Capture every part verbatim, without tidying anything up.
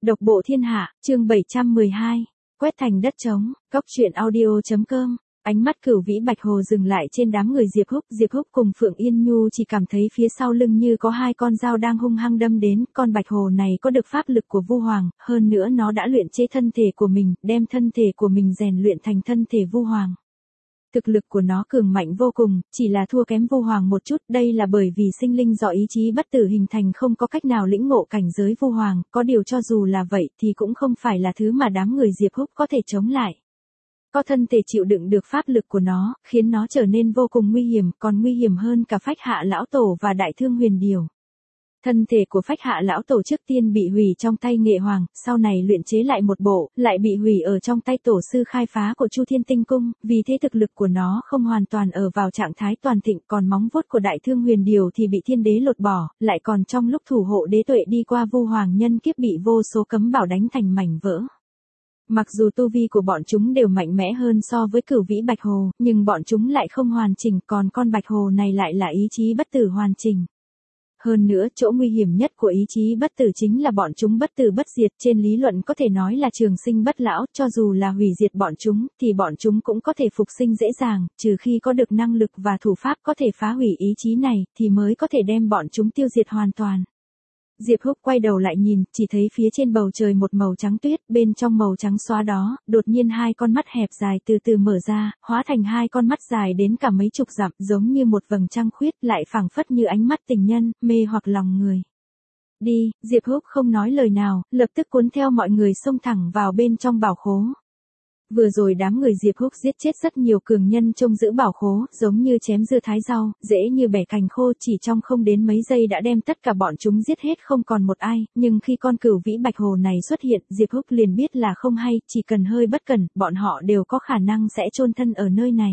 Độc bộ thiên hạ, chương bảy trăm mười hai, quét thành đất trống, cóc truyện audio.com. Ánh mắt Cửu Vĩ Bạch Hồ dừng lại trên đám người Diệp Húc, Diệp Húc cùng Phượng Yên Nhu chỉ cảm thấy phía sau lưng như có hai con dao đang hung hăng đâm đến, con Bạch Hồ này có được pháp lực của Vu Hoàng, hơn nữa nó đã luyện chế thân thể của mình, đem thân thể của mình rèn luyện thành thân thể Vu Hoàng. Thực lực của nó cường mạnh vô cùng, chỉ là thua kém Vu Hoàng một chút, đây là bởi vì sinh linh do ý chí bất tử hình thành không có cách nào lĩnh ngộ cảnh giới Vu Hoàng, có điều cho dù là vậy thì cũng không phải là thứ mà đám người Diệp Húc có thể chống lại. Có thân thể chịu đựng được pháp lực của nó, khiến nó trở nên vô cùng nguy hiểm, còn nguy hiểm hơn cả Phách Hạ lão tổ và Đại Thương Huyền Điểu. Thân thể của Phách Hạ lão tổ trước tiên bị hủy trong tay Nghệ Hoàng, sau này luyện chế lại một bộ, lại bị hủy ở trong tay tổ sư khai phá của Chu Thiên Tinh Cung, vì thế thực lực của nó không hoàn toàn ở vào trạng thái toàn thịnh, còn móng vuốt của Đại Thương Huyền Điểu thì bị thiên đế lột bỏ, lại còn trong lúc thủ hộ đế tuệ đi qua Vu Hoàng nhân kiếp bị vô số cấm bảo đánh thành mảnh vỡ. Mặc dù tu vi của bọn chúng đều mạnh mẽ hơn so với Cửu Vĩ Bạch Hồ, nhưng bọn chúng lại không hoàn chỉnh, còn con Bạch Hồ này lại là ý chí bất tử hoàn chỉnh. Hơn nữa, chỗ nguy hiểm nhất của ý chí bất tử chính là bọn chúng bất tử bất diệt, trên lý luận có thể nói là trường sinh bất lão, cho dù là hủy diệt bọn chúng, thì bọn chúng cũng có thể phục sinh dễ dàng, trừ khi có được năng lực và thủ pháp có thể phá hủy ý chí này, thì mới có thể đem bọn chúng tiêu diệt hoàn toàn. Diệp Húc quay đầu lại nhìn, chỉ thấy phía trên bầu trời một màu trắng tuyết, bên trong màu trắng xóa đó, đột nhiên hai con mắt hẹp dài từ từ mở ra, hóa thành hai con mắt dài đến cả mấy chục dặm, giống như một vầng trăng khuyết, lại phảng phất như ánh mắt tình nhân, mê hoặc lòng người. Đi, Diệp Húc không nói lời nào, lập tức cuốn theo mọi người xông thẳng vào bên trong bảo khố. Vừa rồi đám người Diệp Húc giết chết rất nhiều cường nhân trông giữ bảo khố, giống như chém dưa thái rau, dễ như bẻ cành khô, chỉ trong không đến mấy giây đã đem tất cả bọn chúng giết hết không còn một ai, nhưng khi con Cửu Vĩ Bạch Hồ này xuất hiện, Diệp Húc liền biết là không hay, chỉ cần hơi bất cẩn, bọn họ đều có khả năng sẽ chôn thân ở nơi này.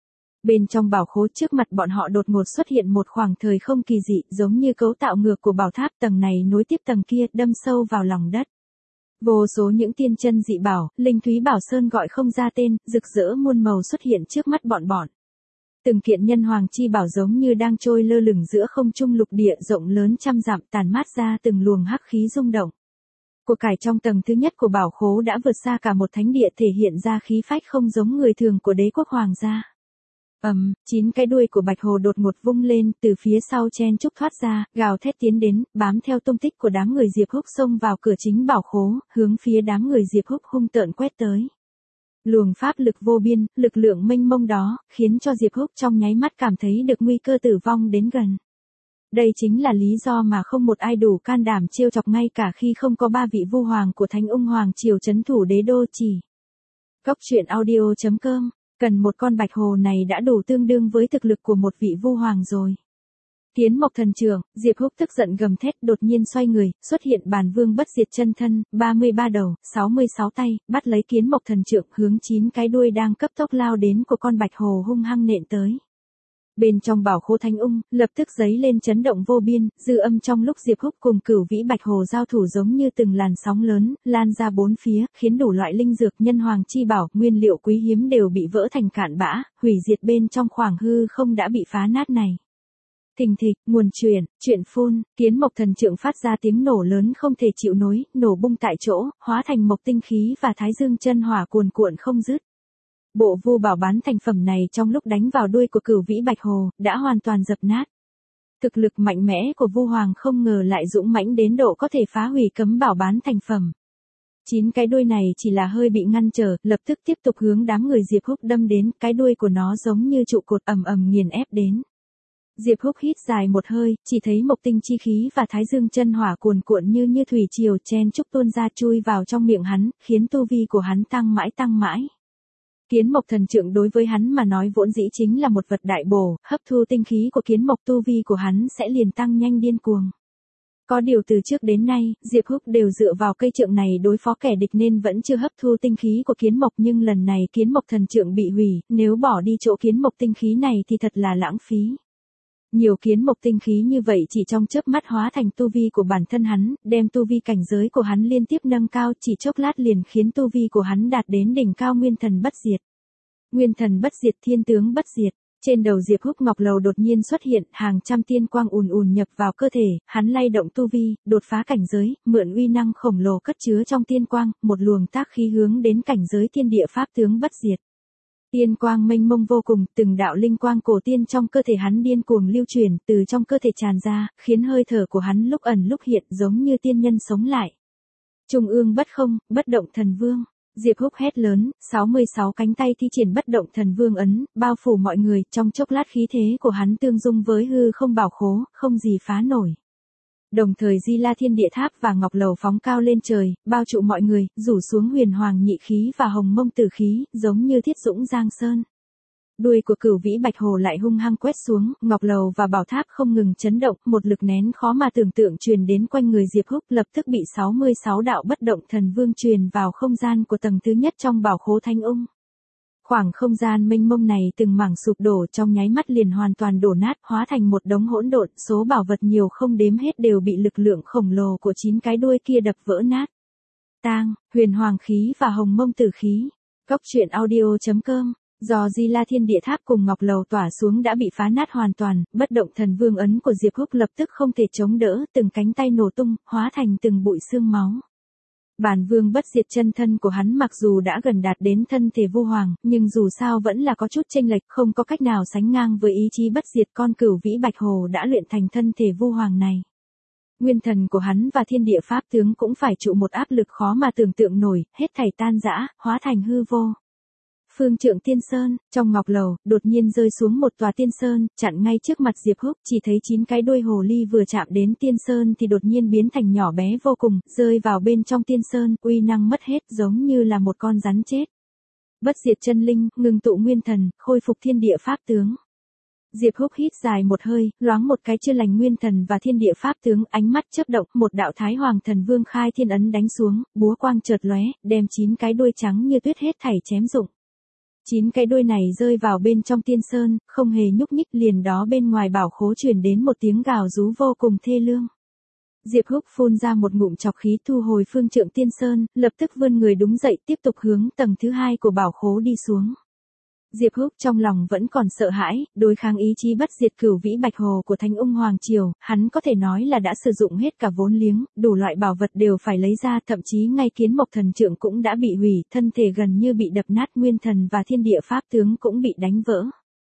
Bên trong bảo khố trước mặt bọn họ đột ngột xuất hiện một khoảng thời không kỳ dị, giống như cấu tạo ngược của bảo tháp, tầng này nối tiếp tầng kia, đâm sâu vào lòng đất. Vô số những tiên chân dị bảo, linh thúy bảo sơn gọi không ra tên, rực rỡ muôn màu xuất hiện trước mắt bọn bọn. Từng kiện nhân hoàng chi bảo giống như đang trôi lơ lửng giữa không trung lục địa rộng lớn trăm dặm, tàn mát ra từng luồng hắc khí rung động. Của cải trong tầng thứ nhất của bảo khố đã vượt xa cả một thánh địa, thể hiện ra khí phách không giống người thường của đế quốc hoàng gia. Ầm, um, chín cái đuôi của Bạch Hồ đột ngột vung lên, từ phía sau chen trúc thoát ra, gào thét tiến đến, bám theo tung tích của đám người Diệp Húc xông vào cửa chính bảo khố, hướng phía đám người Diệp Húc hung tợn quét tới. Luồng pháp lực vô biên, lực lượng mênh mông đó, khiến cho Diệp Húc trong nháy mắt cảm thấy được nguy cơ tử vong đến gần. Đây chính là lý do mà không một ai đủ can đảm trêu chọc ngay cả khi không có ba vị Vu Hoàng của Thánh Ung Hoàng triều trấn thủ đế đô chỉ. Cóc truyện audio.com. Cần một con Bạch Hồ này đã đủ tương đương với thực lực của một vị Vu Hoàng rồi. Kiến Mộc Thần Trưởng, Diệp Húc tức giận gầm thét, đột nhiên xoay người, xuất hiện Bàn Vương bất diệt chân thân, ba mươi ba đầu, sáu mươi sáu tay, bắt lấy Kiến Mộc Thần Trượng, hướng chín cái đuôi đang cấp tốc lao đến của con Bạch Hồ hung hăng nện tới. Bên trong bảo khố Thánh Ung, lập tức giấy lên chấn động vô biên, dư âm trong lúc Diệp Húc cùng Cửu Vĩ Bạch Hồ giao thủ giống như từng làn sóng lớn, lan ra bốn phía, khiến đủ loại linh dược, nhân hoàng chi bảo, nguyên liệu quý hiếm đều bị vỡ thành cạn bã, hủy diệt bên trong khoảng hư không đã bị phá nát này. Thình thịch, nguồn truyền, chuyện phun, Kiến Mộc Thần Trượng phát ra tiếng nổ lớn không thể chịu nổi, nổ bung tại chỗ, hóa thành mộc tinh khí và thái dương chân hỏa cuồn cuộn không dứt. Bộ Vu Bảo bán thành phẩm này trong lúc đánh vào đuôi của Cửu Vĩ Bạch Hồ, đã hoàn toàn dập nát. Thực lực mạnh mẽ của Vu Hoàng không ngờ lại dũng mãnh đến độ có thể phá hủy cấm bảo bán thành phẩm. Chín cái đuôi này chỉ là hơi bị ngăn trở, lập tức tiếp tục hướng đám người Diệp Húc đâm đến, cái đuôi của nó giống như trụ cột ầm ầm nghiền ép đến. Diệp Húc hít dài một hơi, chỉ thấy mộc tinh chi khí và thái dương chân hỏa cuồn cuộn như như thủy triều chen chúc tuôn ra chui vào trong miệng hắn, khiến tu vi của hắn tăng mãi tăng mãi. Kiến Mộc Thần Trượng đối với hắn mà nói vốn dĩ chính là một vật đại bổ, hấp thu tinh khí của Kiến Mộc tu vi của hắn sẽ liền tăng nhanh điên cuồng. Có điều từ trước đến nay, Diệp Húc đều dựa vào cây trượng này đối phó kẻ địch nên vẫn chưa hấp thu tinh khí của Kiến Mộc, nhưng lần này Kiến Mộc Thần Trượng bị hủy, nếu bỏ đi chỗ Kiến Mộc tinh khí này thì thật là lãng phí. Nhiều Kiến Mộc tinh khí như vậy chỉ trong chớp mắt hóa thành tu vi của bản thân hắn, đem tu vi cảnh giới của hắn liên tiếp nâng cao, chỉ chốc lát liền khiến tu vi của hắn đạt đến đỉnh cao Nguyên Thần bất diệt. Nguyên Thần bất diệt, thiên tướng bất diệt. Trên đầu Diệp Húc Ngọc Lầu đột nhiên xuất hiện hàng trăm tiên quang ùn ùn nhập vào cơ thể, hắn lay động tu vi, đột phá cảnh giới, mượn uy năng khổng lồ cất chứa trong tiên quang, một luồng tác khí hướng đến cảnh giới thiên địa pháp tướng bất diệt. Tiên quang mênh mông vô cùng, từng đạo linh quang cổ tiên trong cơ thể hắn điên cuồng lưu truyền, từ trong cơ thể tràn ra, khiến hơi thở của hắn lúc ẩn lúc hiện giống như tiên nhân sống lại. Trung ương bất không, bất động thần vương. Diệp Húc hét lớn, sáu mươi sáu cánh tay thi triển bất động thần vương ấn, bao phủ mọi người, trong chốc lát khí thế của hắn tương dung với hư không bảo khố, không gì phá nổi. Đồng thời Di La Thiên Địa Tháp và Ngọc Lầu phóng cao lên trời, bao trụ mọi người, rủ xuống huyền hoàng nhị khí và hồng mông tử khí, giống như thiết dũng giang sơn. Đuôi của Cửu Vĩ Bạch Hồ lại hung hăng quét xuống, Ngọc Lầu và Bảo Tháp không ngừng chấn động, một lực nén khó mà tưởng tượng truyền đến quanh người Diệp Húc, lập tức bị sáu mươi sáu đạo bất động thần vương truyền vào không gian của tầng thứ nhất trong bảo khố Thánh Ung. Khoảng không gian mênh mông này từng mảng sụp đổ trong nháy mắt liền hoàn toàn đổ nát, hóa thành một đống hỗn độn, số bảo vật nhiều không đếm hết đều bị lực lượng khổng lồ của chín cái đuôi kia đập vỡ nát. Tang, huyền hoàng khí và hồng mông tử khí. Cốc truyện audio chấm com. Do Di La Thiên Địa Tháp cùng Ngọc Lầu tỏa xuống đã bị phá nát hoàn toàn, bất động thần vương ấn của Diệp Húc lập tức không thể chống đỡ, từng cánh tay nổ tung, hóa thành từng bụi xương máu. Bản vương bất diệt chân thân của hắn mặc dù đã gần đạt đến thân thể vu hoàng, nhưng dù sao vẫn là có chút chênh lệch, không có cách nào sánh ngang với ý chí bất diệt con Cửu Vĩ Bạch Hồ đã luyện thành thân thể vu hoàng này. Nguyên thần của hắn và thiên địa pháp tướng cũng phải chịu một áp lực khó mà tưởng tượng nổi, hết thảy tan rã, hóa thành hư vô. Phương Trượng Tiên Sơn, trong Ngọc Lầu, đột nhiên rơi xuống một tòa Tiên Sơn, chặn ngay trước mặt Diệp Húc, chỉ thấy chín cái đuôi hồ ly vừa chạm đến Tiên Sơn thì đột nhiên biến thành nhỏ bé vô cùng, rơi vào bên trong Tiên Sơn, uy năng mất hết giống như là một con rắn chết. Bất diệt chân linh, ngừng tụ nguyên thần, khôi phục thiên địa pháp tướng. Diệp Húc hít dài một hơi, loáng một cái chưa lành nguyên thần và thiên địa pháp tướng, ánh mắt chớp động, một đạo Thái Hoàng Thần Vương khai thiên ấn đánh xuống, búa quang chợt lóe, đem chín cái đuôi trắng như tuyết hết thảy chém rụng. Chín cái đuôi này rơi vào bên trong Tiên Sơn, không hề nhúc nhích, liền đó bên ngoài bảo khố truyền đến một tiếng gào rú vô cùng thê lương. Diệp Húc phun ra một ngụm trọc khí thu hồi Phương Trượng Tiên Sơn, lập tức vươn người đứng dậy tiếp tục hướng tầng thứ hai của bảo khố đi xuống. Diệp Húc trong lòng vẫn còn sợ hãi, đối kháng ý chí bất diệt Cửu Vĩ Bạch Hồ của Thánh Ung Hoàng Triều, hắn có thể nói là đã sử dụng hết cả vốn liếng, đủ loại bảo vật đều phải lấy ra, thậm chí ngay Kiến Mộc Thần Trượng cũng đã bị hủy, thân thể gần như bị đập nát, nguyên thần và thiên địa pháp tướng cũng bị đánh vỡ.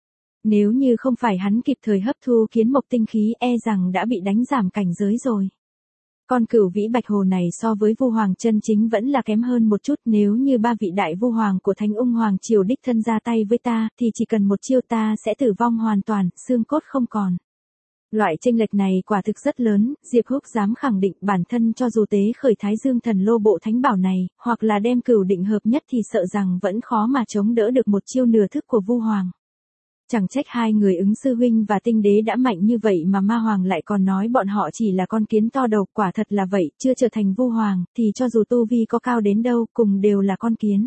Nếu như không phải hắn kịp thời hấp thu Kiến Mộc tinh khí, e rằng đã bị đánh giảm cảnh giới rồi. Con Cửu Vĩ Bạch Hồ này so với Vu Hoàng chân chính vẫn là kém hơn một chút, nếu như ba vị đại Vu Hoàng của Thánh Ung Hoàng Triều đích thân ra tay với ta, thì chỉ cần một chiêu ta sẽ tử vong hoàn toàn, xương cốt không còn. Loại chênh lệch này quả thực rất lớn, Diệp Húc dám khẳng định bản thân cho dù tế khởi Thái Dương Thần Lô Bộ Thánh Bảo này, hoặc là đem Cửu Định hợp nhất thì sợ rằng vẫn khó mà chống đỡ được một chiêu nửa thức của Vu Hoàng. Chẳng trách hai người Ứng sư huynh và Tinh Đế đã mạnh như vậy mà Ma Hoàng lại còn nói bọn họ chỉ là con kiến to đầu, quả thật là vậy, chưa trở thành Vu Hoàng, thì cho dù tu vi có cao đến đâu, cùng đều là con kiến.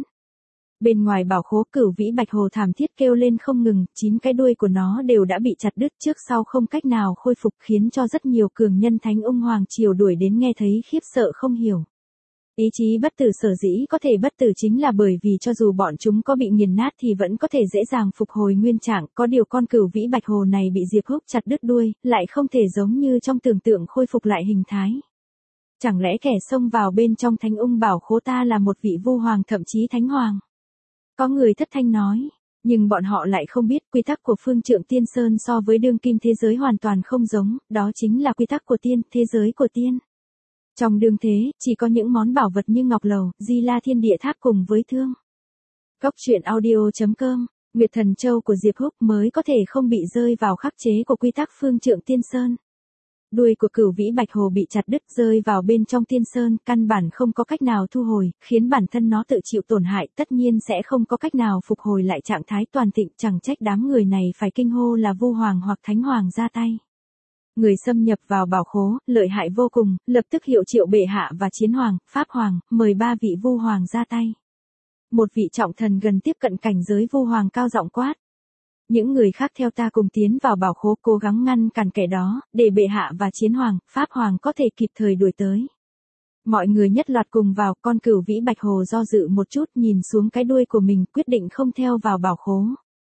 Bên ngoài bảo khố, Cửu Vĩ Bạch Hồ thảm thiết kêu lên không ngừng, chín cái đuôi của nó đều đã bị chặt đứt trước sau không cách nào khôi phục, khiến cho rất nhiều cường nhân Thánh Ung Hoàng Triều đuổi đến nghe thấy khiếp sợ không hiểu. Ý chí bất tử sở dĩ có thể bất tử chính là bởi vì cho dù bọn chúng có bị nghiền nát thì vẫn có thể dễ dàng phục hồi nguyên trạng, có điều con Cửu Vĩ Bạch Hồ này bị Diệp Húc chặt đứt đuôi, lại không thể giống như trong tưởng tượng khôi phục lại hình thái. Chẳng lẽ kẻ xông vào bên trong Thánh Ung bảo khố ta là một vị Vu Hoàng thậm chí Thánh Hoàng? Có người thất thanh nói, nhưng bọn họ lại không biết quy tắc của Phương Trượng Tiên Sơn so với đương kim thế giới hoàn toàn không giống, đó chính là quy tắc của tiên, thế giới của tiên. Trong đương thế, chỉ có những món bảo vật như Ngọc Lầu, Di La Thiên Địa Tháp cùng với thương. Cốc truyện audio chấm com, Nguyệt Thần Châu của Diệp Húc mới có thể không bị rơi vào khắc chế của quy tắc Phương Trượng Tiên Sơn. Đuôi của Cửu Vĩ Bạch Hồ bị chặt đứt rơi vào bên trong Tiên Sơn, căn bản không có cách nào thu hồi, khiến bản thân nó tự chịu tổn hại, tất nhiên sẽ không có cách nào phục hồi lại trạng thái toàn thịnh, chẳng trách đám người này phải kinh hô là Vu Hoàng hoặc Thánh Hoàng ra tay. Người xâm nhập vào bảo khố, lợi hại vô cùng, lập tức hiệu triệu bệ hạ và chiến hoàng, pháp hoàng, mời ba vị Vu Hoàng ra tay. Một vị trọng thần gần tiếp cận cảnh giới Vu Hoàng cao giọng quát. Những người khác theo ta cùng tiến vào bảo khố, cố gắng ngăn cản kẻ đó, để bệ hạ và chiến hoàng, pháp hoàng có thể kịp thời đuổi tới. Mọi người nhất loạt cùng vào, con Cửu Vĩ Bạch Hồ do dự một chút, nhìn xuống cái đuôi của mình, quyết định không theo vào bảo khố.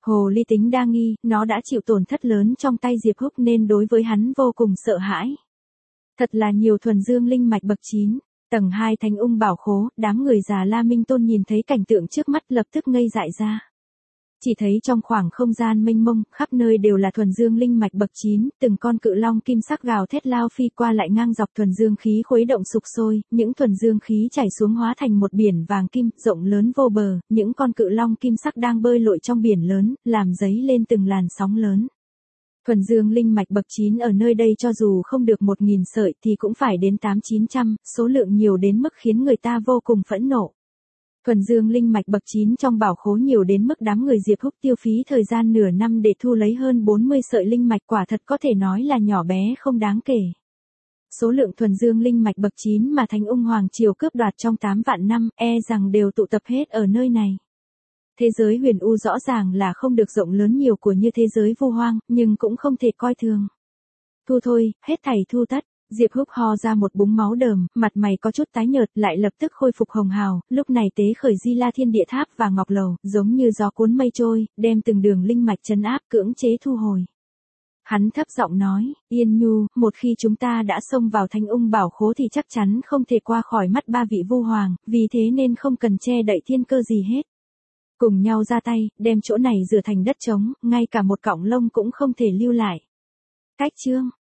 Hồ ly tính đa nghi, nó đã chịu tổn thất lớn trong tay Diệp Húc nên đối với hắn vô cùng sợ hãi. Thật là nhiều thuần dương linh mạch bậc chín. Tầng hai Thánh Ung Bảo Khố, đám người già La Minh Tôn nhìn thấy cảnh tượng trước mắt lập tức ngây dại ra. Chỉ thấy trong khoảng không gian mênh mông, khắp nơi đều là thuần dương linh mạch bậc chín, từng con cự long kim sắc gào thét lao phi qua lại ngang dọc, thuần dương khí khuấy động sục sôi, những thuần dương khí chảy xuống hóa thành một biển vàng kim, rộng lớn vô bờ, những con cự long kim sắc đang bơi lội trong biển lớn, làm dấy lên từng làn sóng lớn. Thuần dương linh mạch bậc chín ở nơi đây cho dù không được một nghìn sợi thì cũng phải đến tám chín trăm, số lượng nhiều đến mức khiến người ta vô cùng phẫn nộ. Thuần dương linh mạch bậc chín trong bảo khố nhiều đến mức đám người Diệp Húc tiêu phí thời gian nửa năm để thu lấy hơn bốn mươi sợi linh mạch, quả thật có thể nói là nhỏ bé không đáng kể. Số lượng thuần dương linh mạch bậc chín mà Thánh Ung Hoàng Triều cướp đoạt trong tám vạn năm e rằng đều tụ tập hết ở nơi này. Thế giới huyền u rõ ràng là không được rộng lớn nhiều của như thế giới vu hoang, nhưng cũng không thể coi thường. Thu thôi, hết thảy thu tất. Diệp Húc ho ra một búng máu đờm, mặt mày có chút tái nhợt, lại lập tức khôi phục hồng hào, lúc này tế khởi Di La Thiên Địa Tháp và Ngọc Lầu, giống như gió cuốn mây trôi, đem từng đường linh mạch trấn áp cưỡng chế thu hồi. Hắn thấp giọng nói, Yên Nhu, một khi chúng ta đã xông vào Thánh Ung Bảo Khố thì chắc chắn không thể qua khỏi mắt ba vị vu hoàng, vì thế nên không cần che đậy thiên cơ gì hết. Cùng nhau ra tay, đem chỗ này rửa thành đất trống, ngay cả một cọng lông cũng không thể lưu lại. Cách chương